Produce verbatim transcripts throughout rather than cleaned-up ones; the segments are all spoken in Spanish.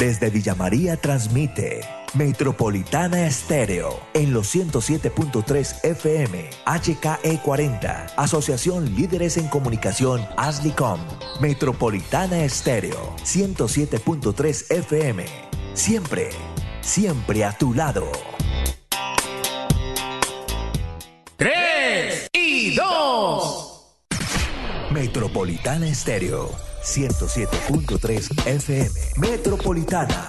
Desde Villa María transmite Metropolitana Estéreo en los ciento siete punto tres F M, H K E cuarenta, Asociación Líderes en Comunicación ASLICOM. Metropolitana Estéreo, ciento siete punto tres F M. Siempre, siempre a tu lado. Tres y dos. Metropolitana Estéreo, ciento siete punto tres F M. Metropolitana.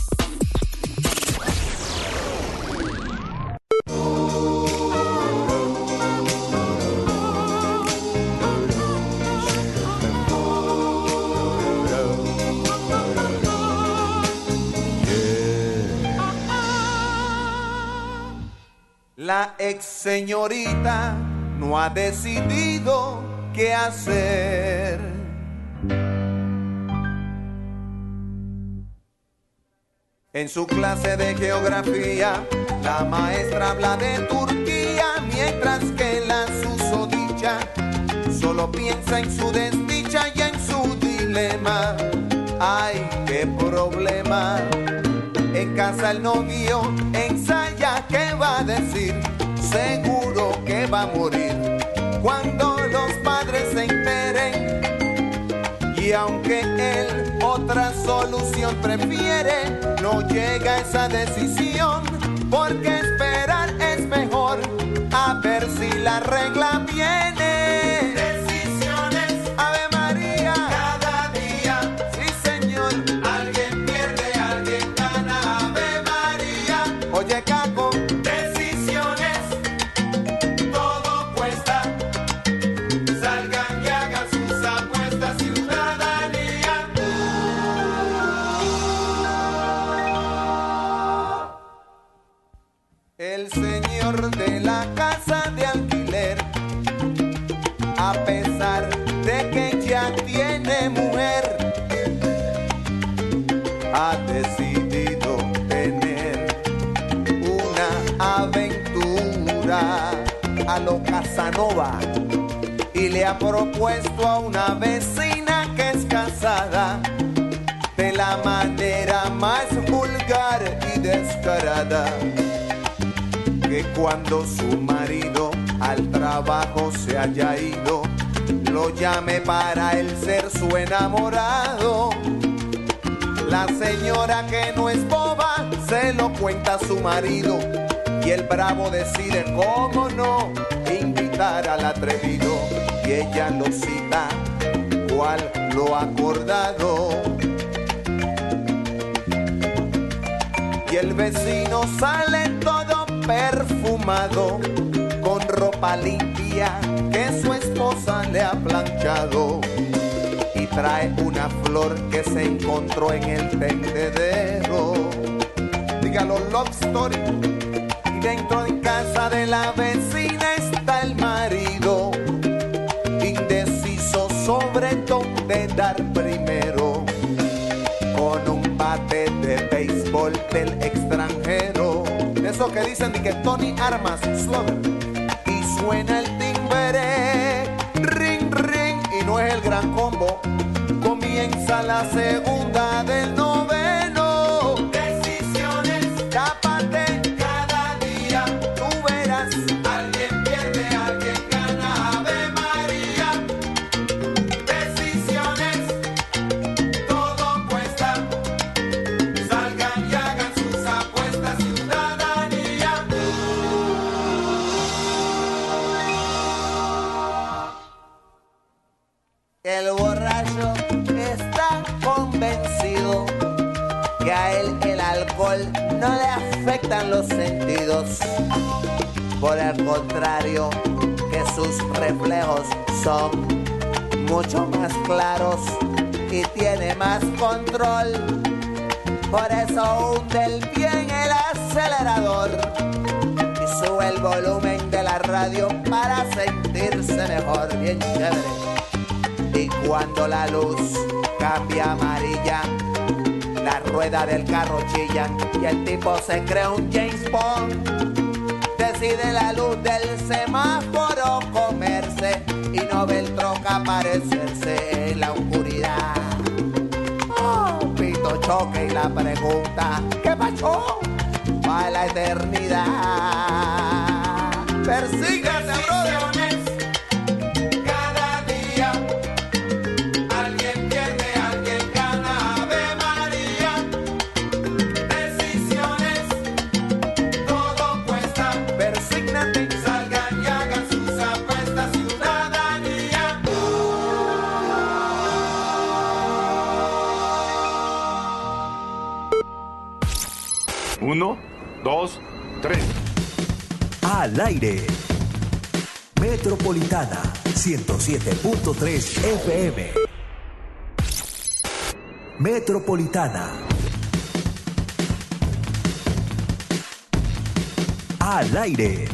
La ex señorita no ha decidido qué hacer. En su clase de geografía, la maestra habla de Turquía, mientras que la susodicha solo piensa en su desdicha y en su dilema. ¡Ay, qué problema! En casa el novio ensaya qué va a decir, seguro que va a morir cuando los padres se enteren. Y aunque él otra solución prefiere, no llega a esa decisión, porque esperar es mejor, a ver si la regla viene. Decisiones, Ave María, cada día, sí señor, alguien pierde, alguien gana, Ave María. Oye Caco, decisiones, todo cuesta, salgan y hagan sus apuestas, ciudadanía. El señor de la casa de alquiler, a pesar de que ya tiene mujer, ha decidido tener una aventura a lo Casanova y le ha propuesto a una vecina que es casada de la manera más vulgar y descarada, que cuando su marido al trabajo se haya ido, lo llame para él ser su enamorado. La señora, que no es boba, se lo cuenta a su marido, y el bravo decide, cómo no, invitar al atrevido, y ella lo cita, cual lo ha acordado. Y el vecino sale todo perfumado, con ropa limpia que su esposa le ha planchado, y trae una flor que se encontró en el tendedero. Dígalo, love story. Y dentro de casa de la vecina está el marido, indeciso sobre dónde dar primero, con un bate de béisbol del extranjero, de esos que dicen de que Tony Armas, Slugger, y suena el timbre, ring, ring, y no es el gran combo. Comienza la segunda del noveno. Decisiones, tápate cada día, tú verás, alguien pierde, alguien gana, Ave María. Decisiones, todo cuesta, salgan y hagan sus apuestas, ciudadanía. El borracho está convencido que a él el alcohol no le afectan los sentidos. Por el contrario, que sus reflejos son mucho más claros y tiene más control. Por eso hunde el bien el acelerador y sube el volumen de la radio para sentirse mejor, bien chévere. Y cuando la luz cambia amarilla, la rueda del carro chilla y el tipo se cree un James Bond. Decide la luz del semáforo comerse y no ve el troca aparecerse en la oscuridad. Oh, pito choque y la presión eternidad. Persígase, brother. Cada día alguien pierde, alguien gana. Ave María. Decisiones, todo cuesta. Persígnate, salgan y hagan sus apuestas. Ciudadanía. Uno, dos, tres. Al aire. Metropolitana ciento siete punto tres F M. Metropolitana. Al aire.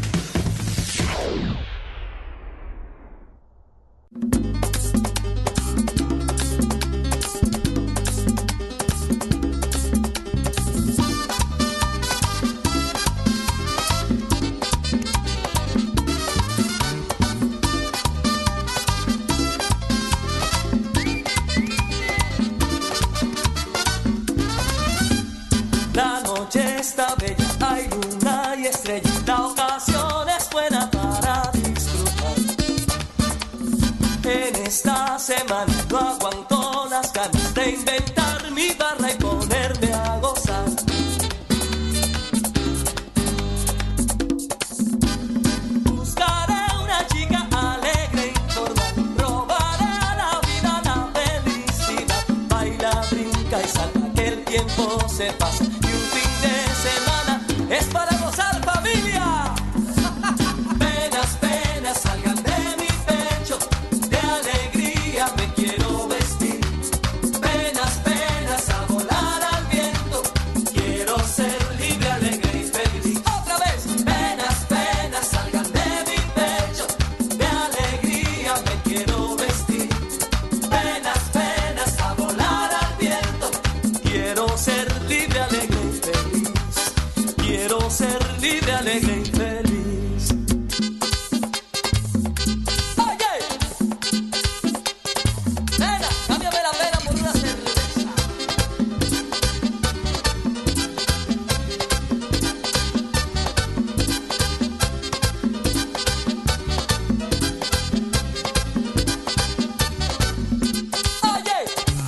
La noche está bella, hay luna y estrella, la ocasión es buena para disfrutar. En esta semana no aguanto las ganas de inventar mi barra y ponerme a gozar. Buscaré una chica alegre y formal, robaré a la vida la felicidad. Baila, brinca y salta, que el tiempo se pasa. Es para gozar, familia. Penas, penas salgan de mi pecho, de alegría me quiero vestir. Penas, penas a volar al viento, quiero ser libre, alegre y feliz. Otra vez. Penas, penas salgan de mi pecho, de alegría me quiero vestir. Penas, penas a volar al viento, quiero ser libre, alegre y feliz. Quiero ser libre, alegre y feliz. Oye, nena, cámbiame la pena por una cerveza. Oye,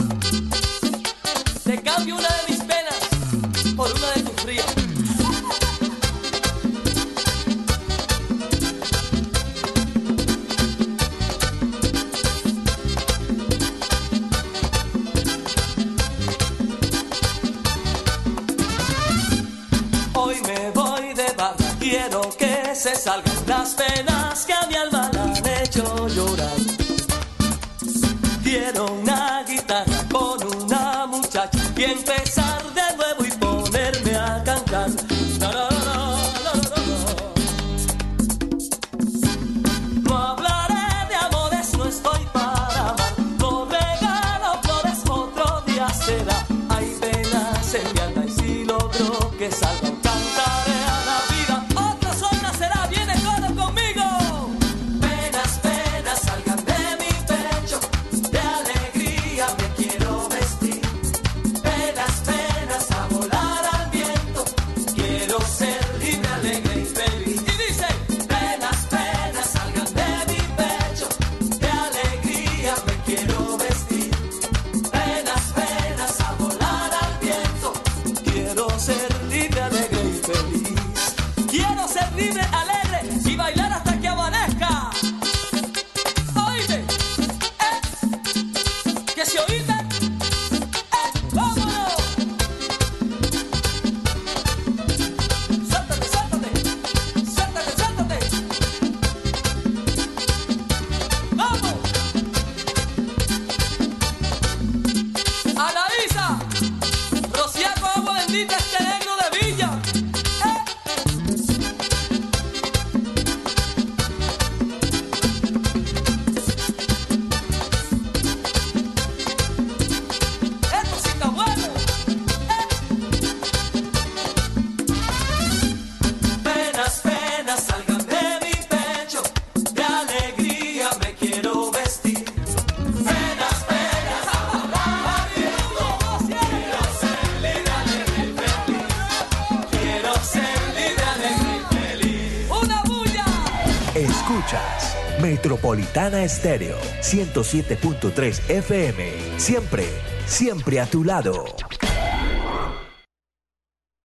te cambio una de mis penas por una de tus fríos. Hoy me voy de barra, quiero que se salgan las penas que a mi alma la han hecho llorar. Quiero una guitarra con una muchacha y empezar de nuevo y ponerme a cantar. No, no, no, no, no, no, no. No hablaré de amores, no estoy para amar. No regalo flores, otro día será. Hay penas en mi alma y si logro que salga. Penas Escuchas Metropolitana Estéreo ciento siete punto tres F M. Siempre, siempre a tu lado.